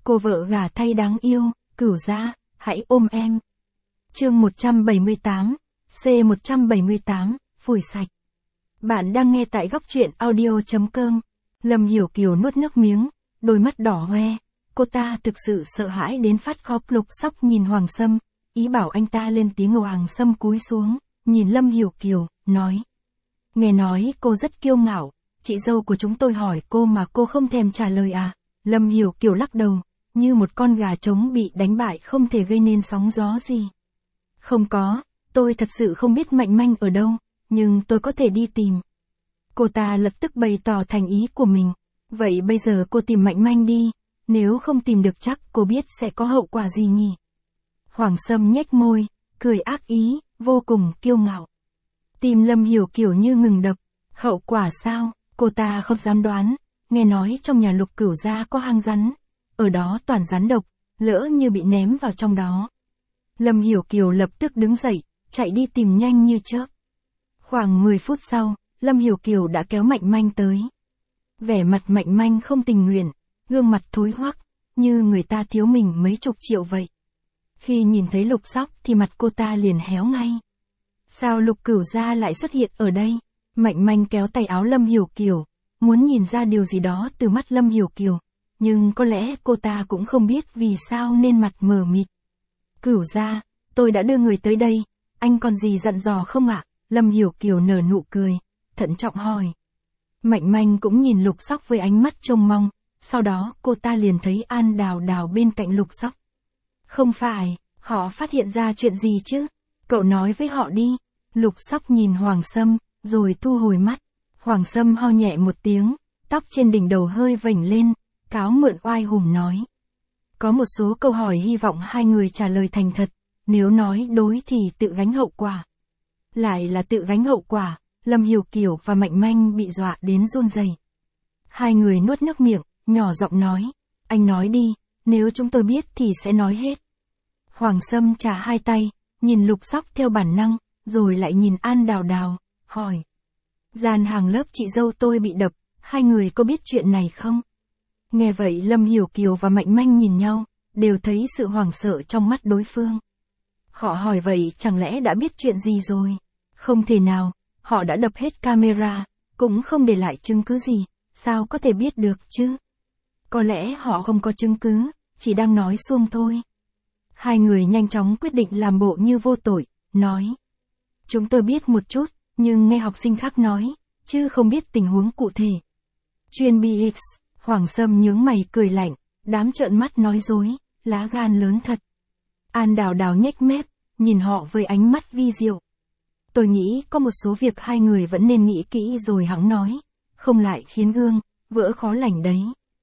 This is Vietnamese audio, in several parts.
Cô vợ gả thay đáng yêu, Cửu Gia, hãy ôm em. Chương 178, C178, phủi sạch. Bạn đang nghe tại góc truyện audio.com. Lâm Hiểu Kiều nuốt nước miếng, đôi mắt đỏ hoe. Cô ta thực sự sợ hãi đến phát khóc. Lục Sóc nhìn Hoàng Sâm, ý bảo anh ta lên tiếng. Hoàng Sâm cúi xuống, nhìn Lâm Hiểu Kiều, nói. Nghe nói cô rất kiêu ngạo, chị dâu của chúng tôi hỏi cô mà cô không thèm trả lời à? Lâm Hiểu Kiều lắc đầu, như một con gà trống bị đánh bại không thể gây nên sóng gió gì. Không có, tôi thật sự không biết Mạnh Manh ở đâu, nhưng tôi có thể đi tìm. Cô ta lập tức bày tỏ thành ý của mình. Vậy bây giờ cô tìm Mạnh Manh đi, nếu không tìm được chắc cô biết sẽ có hậu quả gì nhỉ? Hoàng Sâm nhếch môi, cười ác ý, vô cùng kiêu ngạo. Tim Lâm Hiểu Kiều như ngừng đập. Hậu quả sao? Cô ta không dám đoán. Nghe nói trong nhà Lục Cửu Gia có hang rắn, ở đó toàn rắn độc, lỡ như bị ném vào trong đó. Lâm Hiểu Kiều lập tức đứng dậy, chạy đi tìm nhanh như chớp. Khoảng 10 phút sau, Lâm Hiểu Kiều đã kéo Mạnh Manh tới. Vẻ mặt Mạnh Manh không tình nguyện, gương mặt thối hoắc, như người ta thiếu mình mấy chục triệu vậy. Khi nhìn thấy Lục Sóc thì mặt cô ta liền héo ngay. Sao Lục Cửu Gia lại xuất hiện ở đây? Mạnh Manh kéo tay áo Lâm Hiểu Kiều, muốn nhìn ra điều gì đó từ mắt Lâm Hiểu Kiều. Nhưng có lẽ cô ta cũng không biết vì sao nên mặt mờ mịt. Cửu Gia, tôi đã đưa người tới đây, anh còn gì dặn dò không ạ? Lâm Hiểu Kiều nở nụ cười, thận trọng hỏi. Mạnh Manh cũng nhìn Lục Sóc với ánh mắt trông mong, sau đó cô ta liền thấy An Đào Đào bên cạnh Lục Sóc. Không phải, họ phát hiện ra chuyện gì chứ? Cậu nói với họ đi. Lục Sóc nhìn Hoàng Sâm, rồi thu hồi mắt. Hoàng Sâm ho nhẹ một tiếng, tóc trên đỉnh đầu hơi vểnh lên, cáo mượn oai hùng nói. Có một số câu hỏi hy vọng hai người trả lời thành thật, nếu nói đối thì tự gánh hậu quả. Lại là tự gánh hậu quả, Lâm Hiểu Kiều và Mạnh Manh bị dọa đến run rẩy. Hai người nuốt nước miệng, nhỏ giọng nói, anh nói đi, nếu chúng tôi biết thì sẽ nói hết. Hoàng Sâm chà hai tay, nhìn Lục Sóc theo bản năng, rồi lại nhìn An Đào Đào, hỏi. Gian hàng lớp chị dâu tôi bị đập, hai người có biết chuyện này không? Nghe vậy Lâm Hiểu Kiều và Mạnh Manh nhìn nhau, đều thấy sự hoảng sợ trong mắt đối phương. Họ hỏi vậy chẳng lẽ đã biết chuyện gì rồi? Không thể nào, họ đã đập hết camera, cũng không để lại chứng cứ gì, sao có thể biết được chứ? Có lẽ họ không có chứng cứ, chỉ đang nói suông thôi. Hai người nhanh chóng quyết định làm bộ như vô tội, nói. Chúng tôi biết một chút, nhưng nghe học sinh khác nói, chứ không biết tình huống cụ thể. Chuyên BX, Hoàng Sâm nhướng mày cười lạnh, đám trợn mắt nói dối, lá gan lớn thật. An Đào Đào nhếch mép, nhìn họ với ánh mắt vi diệu. Tôi nghĩ có một số việc hai người vẫn nên nghĩ kỹ rồi hẵng nói, không lại khiến gương vỡ khó lành đấy.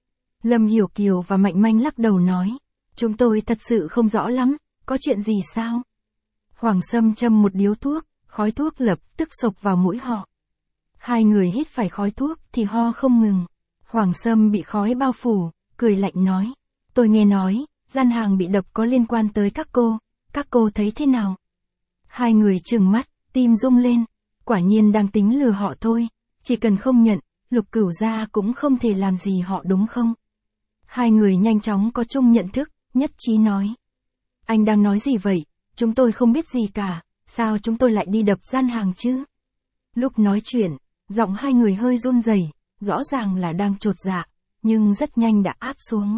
Lâm Hiểu Kiều và Mạnh Manh lắc đầu nói, chúng tôi thật sự không rõ lắm, có chuyện gì sao? Hoàng Sâm châm một điếu thuốc, khói thuốc lập tức xộc vào mũi họ. Hai người hít phải khói thuốc thì ho không ngừng. Hoàng Sâm bị khói bao phủ, cười lạnh nói. Tôi nghe nói, gian hàng bị đập có liên quan tới các cô thấy thế nào? Hai người trừng mắt, tim rung lên, quả nhiên đang tính lừa họ thôi, chỉ cần không nhận, Lục Cửu Gia cũng không thể làm gì họ đúng không? Hai người nhanh chóng có chung nhận thức, nhất trí nói. Anh đang nói gì vậy? Chúng tôi không biết gì cả, sao chúng tôi lại đi đập gian hàng chứ? Lúc nói chuyện, giọng hai người hơi run rẩy, rõ ràng là đang chột dạ, nhưng rất nhanh đã áp xuống.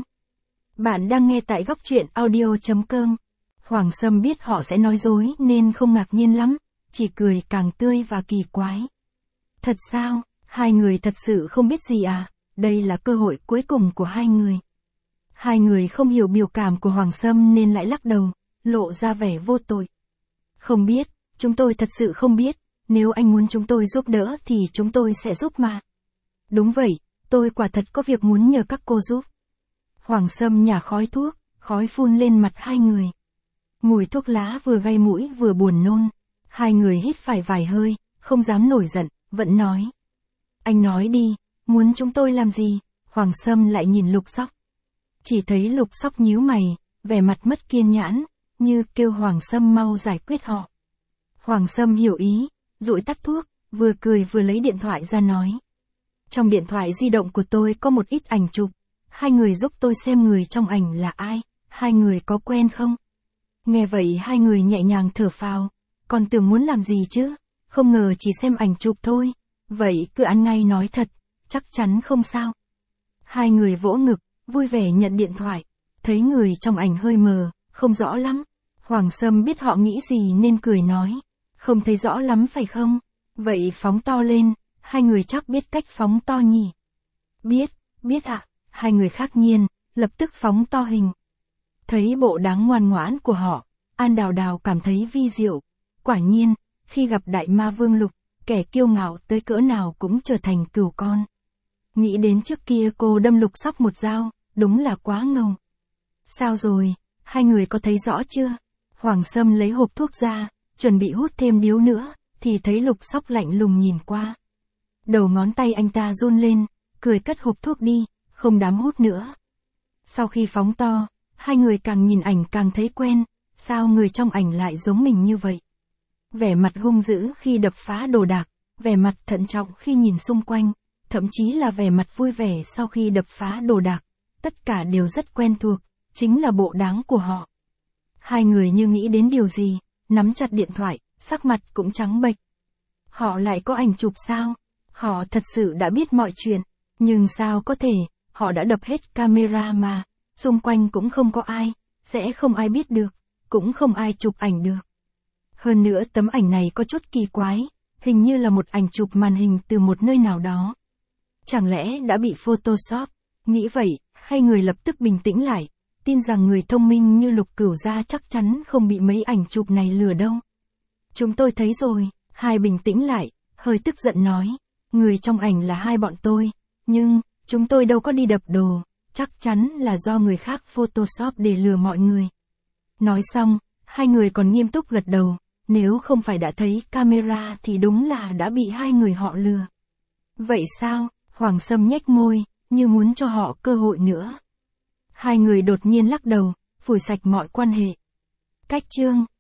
Bạn đang nghe tại góc truyện audio.com. Hoàng Sâm biết họ sẽ nói dối nên không ngạc nhiên lắm, chỉ cười càng tươi và kỳ quái. Thật sao, hai người thật sự không biết gì à? Đây là cơ hội cuối cùng của hai người. Hai người không hiểu biểu cảm của Hoàng Sâm nên lại lắc đầu, lộ ra vẻ vô tội. Không biết, chúng tôi thật sự không biết, nếu anh muốn chúng tôi giúp đỡ thì chúng tôi sẽ giúp mà. Đúng vậy, tôi quả thật có việc muốn nhờ các cô giúp. Hoàng Sâm nhả khói thuốc, khói phun lên mặt hai người. Mùi thuốc lá vừa gây mũi vừa buồn nôn. Hai người hít phải vài hơi, không dám nổi giận, vẫn nói. Anh nói đi, muốn chúng tôi làm gì? Hoàng Sâm lại nhìn Lục Sóc. Chỉ thấy Lục Sóc nhíu mày, vẻ mặt mất kiên nhẫn, như kêu Hoàng Sâm mau giải quyết họ. Hoàng Sâm hiểu ý, dụi tắt thuốc, vừa cười vừa lấy điện thoại ra nói. Trong điện thoại di động của tôi có một ít ảnh chụp, hai người giúp tôi xem người trong ảnh là ai, hai người có quen không? Nghe vậy hai người nhẹ nhàng thở phào, còn tưởng muốn làm gì chứ, không ngờ chỉ xem ảnh chụp thôi, vậy cứ ăn ngay nói thật, chắc chắn không sao. Hai người vỗ ngực, vui vẻ nhận điện thoại, thấy người trong ảnh hơi mờ, không rõ lắm. Hoàng Sâm biết họ nghĩ gì nên cười nói, không thấy rõ lắm phải không? Vậy phóng to lên, hai người chắc biết cách phóng to nhỉ? Biết ạ, hai người khắc nhiên, lập tức phóng to hình. Thấy bộ đáng ngoan ngoãn của họ, An Đào Đào cảm thấy vi diệu. Quả nhiên, khi gặp đại ma Vương Lục, kẻ kiêu ngạo tới cỡ nào cũng trở thành cừu con. Nghĩ đến trước kia cô đâm Lục Sóc một dao, đúng là quá ngầu. Sao rồi, hai người có thấy rõ chưa? Hoàng Sâm lấy hộp thuốc ra, chuẩn bị hút thêm điếu nữa, thì thấy Lục Sóc lạnh lùng nhìn qua. Đầu ngón tay anh ta run lên, cười cất hộp thuốc đi, không dám hút nữa. Sau khi phóng to, hai người càng nhìn ảnh càng thấy quen, sao người trong ảnh lại giống mình như vậy? Vẻ mặt hung dữ khi đập phá đồ đạc, vẻ mặt thận trọng khi nhìn xung quanh, thậm chí là vẻ mặt vui vẻ sau khi đập phá đồ đạc, tất cả đều rất quen thuộc, chính là bộ dáng của họ. Hai người như nghĩ đến điều gì, nắm chặt điện thoại, sắc mặt cũng trắng bệch. Họ lại có ảnh chụp sao? Họ thật sự đã biết mọi chuyện, nhưng sao có thể, họ đã đập hết camera mà, xung quanh cũng không có ai, sẽ không ai biết được, cũng không ai chụp ảnh được. Hơn nữa tấm ảnh này có chút kỳ quái, hình như là một ảnh chụp màn hình từ một nơi nào đó. Chẳng lẽ đã bị Photoshop? Nghĩ vậy, hai người lập tức bình tĩnh lại, tin rằng người thông minh như Lục Cửu Gia chắc chắn không bị mấy ảnh chụp này lừa đâu. Chúng tôi thấy rồi, hai bình tĩnh lại, hơi tức giận nói, người trong ảnh là hai bọn tôi, nhưng, chúng tôi đâu có đi đập đồ, chắc chắn là do người khác Photoshop để lừa mọi người. Nói xong, hai người còn nghiêm túc gật đầu, nếu không phải đã thấy camera thì đúng là đã bị hai người họ lừa. Vậy sao? Hoàng Sâm nhếch môi, như muốn cho họ cơ hội nữa. Hai người đột nhiên lắc đầu, phủi sạch mọi quan hệ. Cách chương